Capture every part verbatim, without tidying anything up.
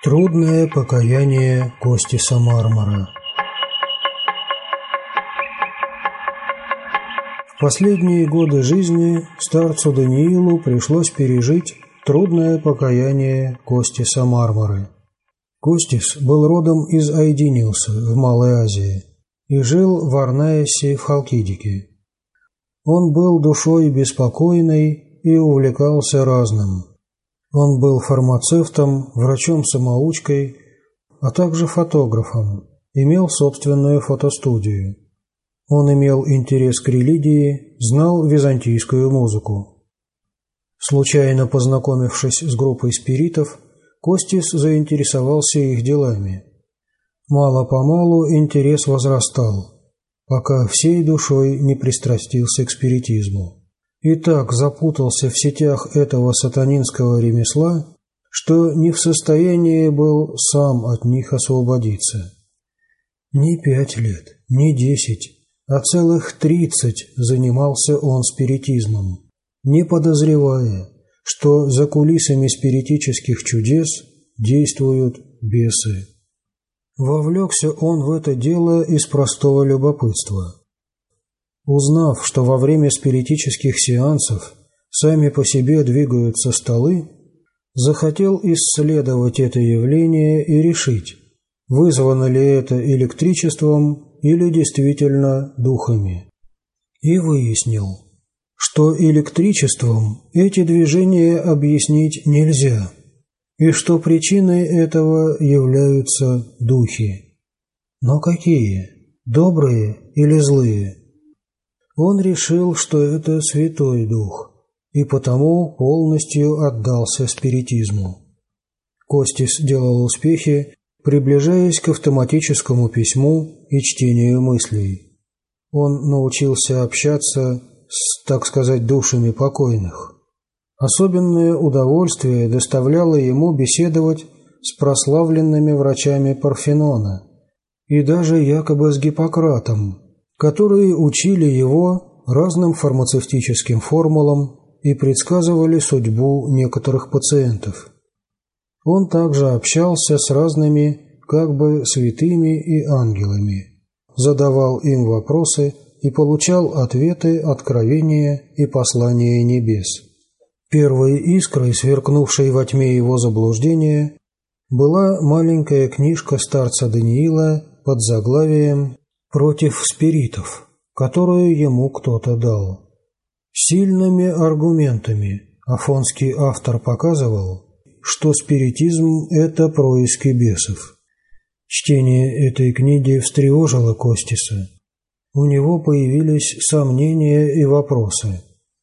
Трудное покаяние Костиса Мармора. В последние годы жизни старцу Даниилу пришлось пережить трудное покаяние Костиса Марморы. Костис был родом из Айдиниуса в Малой Азии и жил в Арнаисе в Халкидике. Он был душой беспокойной и увлекался разным. Он был фармацевтом, врачом-самоучкой, а также фотографом, имел собственную фотостудию. Он имел интерес к религии, знал византийскую музыку. Случайно познакомившись с группой спиритов, Костис заинтересовался их делами. Мало-помалу интерес возрастал, пока всей душой не пристрастился к спиритизму. И так запутался в сетях этого сатанинского ремесла, что не в состоянии был сам от них освободиться. Не пять лет, не десять, а целых тридцать занимался он спиритизмом, не подозревая, что за кулисами спиритических чудес действуют бесы. Вовлекся он в это дело из простого любопытства. Узнав, что во время спиритических сеансов сами по себе двигаются столы, захотел исследовать это явление и решить, вызвано ли это электричеством или действительно духами. И выяснил, что электричеством эти движения объяснить нельзя, и что причиной этого являются духи. Но какие? Добрые или злые? Он решил, что это Святой Дух, и потому полностью отдался спиритизму. Костис делал успехи, приближаясь к автоматическому письму и чтению мыслей. Он научился общаться с, так сказать, душами покойных. Особенное удовольствие доставляло ему беседовать с прославленными врачами Парфенона и даже якобы с Гиппократом, которые учили его разным фармацевтическим формулам и предсказывали судьбу некоторых пациентов. Он также общался с разными как бы святыми и ангелами, задавал им вопросы и получал ответы, откровения и послания небес. Первой искрой, сверкнувшей во тьме его заблуждения, была маленькая книжка старца Даниила под заглавием «Против спиритов», которую ему кто-то дал. Сильными аргументами афонский автор показывал, что спиритизм – это происки бесов. Чтение этой книги встревожило Костиса. У него появились сомнения и вопросы.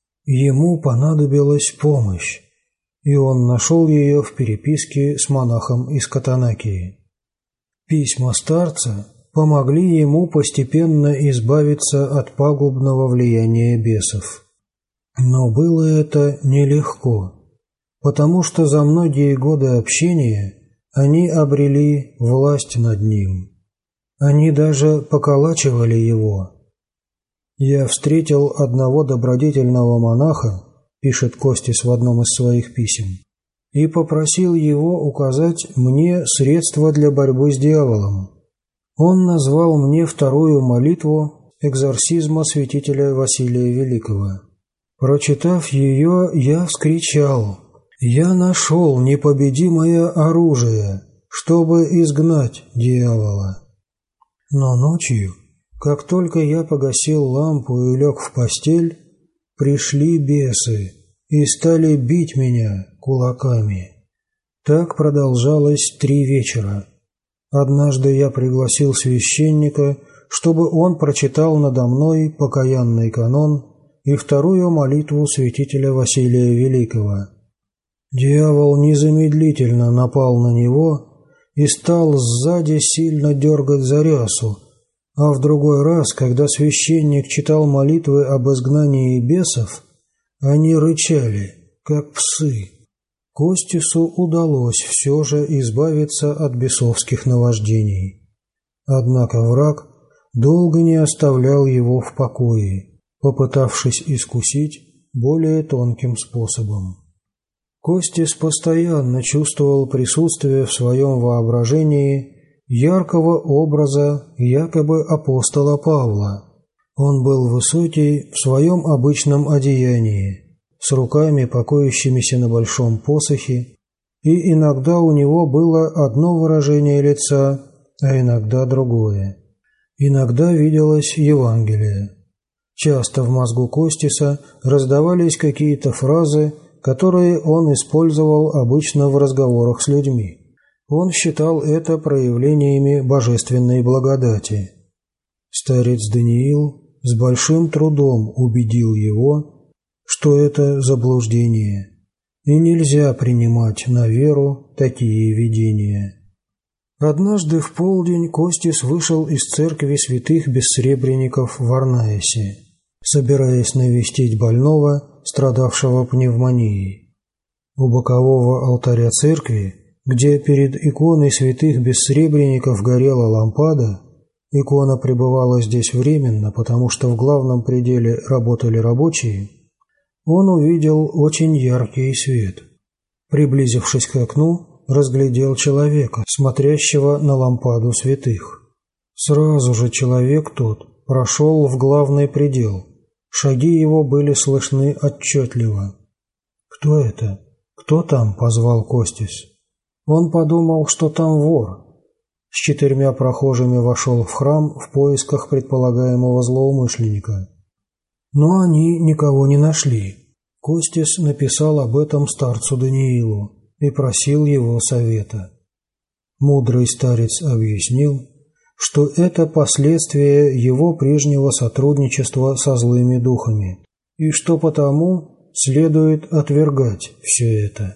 Ему понадобилась помощь, и он нашел ее в переписке с монахом из Катанакии. Письма старца помогли ему постепенно избавиться от пагубного влияния бесов. Но было это нелегко, потому что за многие годы общения они обрели власть над ним. Они даже поколачивали его. «Я встретил одного добродетельного монаха», — пишет Костис в одном из своих писем, «и попросил его указать мне средства для борьбы с дьяволом. Он назвал мне вторую молитву экзорсизма святителя Василия Великого. Прочитав ее, я вскричал: «Я нашел непобедимое оружие, чтобы изгнать дьявола». Но ночью, как только я погасил лампу и лег в постель, пришли бесы и стали бить меня кулаками. Так продолжалось три вечера. Однажды я пригласил священника, чтобы он прочитал надо мной покаянный канон и вторую молитву святителя Василия Великого. Дьявол незамедлительно напал на него и стал сзади сильно дергать за рясу, а в другой раз, когда священник читал молитвы об изгнании бесов, они рычали, как псы. Костису удалось все же избавиться от бесовских наваждений. Однако враг долго не оставлял его в покое, попытавшись искусить более тонким способом. Костис постоянно чувствовал присутствие в своем воображении яркого образа якобы апостола Павла. Он был высокий в своем обычном одеянии, с руками, покоящимися на большом посохе, и иногда у него было одно выражение лица, а иногда другое. Иногда виделось Евангелие. Часто в мозгу Костиса раздавались какие-то фразы, которые он использовал обычно в разговорах с людьми. Он считал это проявлениями божественной благодати. Старец Даниил с большим трудом убедил его, что это заблуждение, и нельзя принимать на веру такие видения. Однажды в полдень Костис вышел из церкви святых бессребренников в Арнаисе, собираясь навестить больного, страдавшего пневмонией. У бокового алтаря церкви, где перед иконой святых бессребренников горела лампада, икона пребывала здесь временно, потому что в главном пределе работали рабочие, он увидел очень яркий свет. Приблизившись к окну, разглядел человека, смотрящего на лампаду святых. Сразу же человек тот прошел в главный предел. Шаги его были слышны отчетливо. «Кто это? Кто там?» – позвал Костис. Он подумал, что там вор. С четырьмя прохожими вошел в храм в поисках предполагаемого злоумышленника. Но они никого не нашли. Костис написал об этом старцу Даниилу и просил его совета. Мудрый старец объяснил, что это последствия его прежнего сотрудничества со злыми духами, и что потому следует отвергать все это.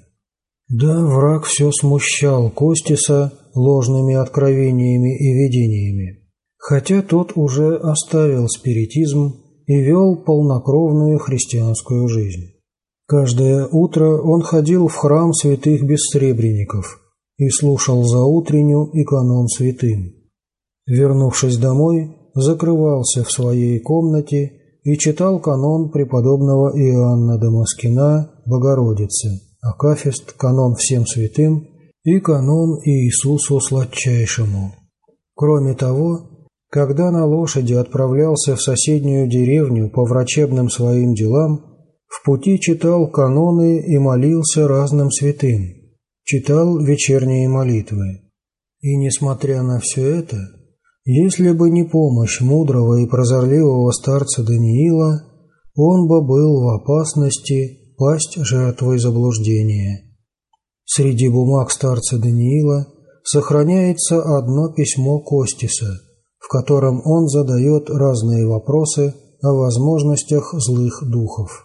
Да, враг все смущал Костиса ложными откровениями и видениями, хотя тот уже оставил спиритизм и вел полнокровную христианскую жизнь. Каждое утро он ходил в храм святых бессребренников и слушал заутреннюю и канон святым. Вернувшись домой, закрывался в своей комнате и читал канон преподобного Иоанна Дамаскина «Богородице», акафист, канон всем святым и канон Иисусу Сладчайшему. Кроме того, когда на лошади отправлялся в соседнюю деревню по врачебным своим делам, в пути читал каноны и молился разным святым, читал вечерние молитвы. И несмотря на все это, если бы не помощь мудрого и прозорливого старца Даниила, он бы был в опасности пасть жертвой заблуждения. Среди бумаг старца Даниила сохраняется одно письмо Костиса, в котором он задает разные вопросы о возможностях злых духов.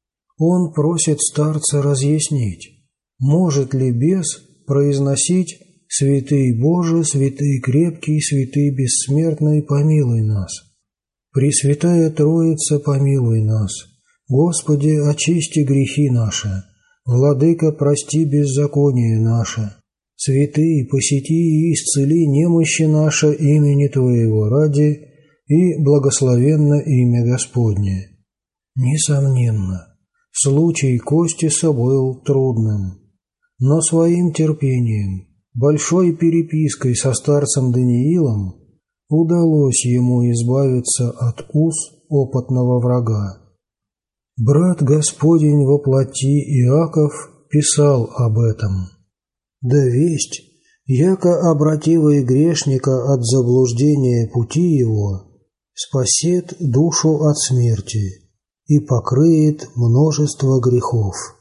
Он просит старца разъяснить, может ли бес произносить «Святый Боже, святый крепкий, святый бессмертный, помилуй нас». «Пресвятая Троица, помилуй нас». «Господи, очисти грехи наши». «Владыка, прости беззаконие наше». «Святый, посети и исцели немощи наши имени Твоего ради, и благословенно имя Господне». Несомненно, случай Костиса был трудным, но своим терпением, большой перепиской со старцем Даниилом удалось ему избавиться от уз опытного врага. Брат Господень во плоти Иаков писал об этом. «Да весть, яко обративый грешника от заблуждения пути его, спасет душу от смерти и покрыет множество грехов».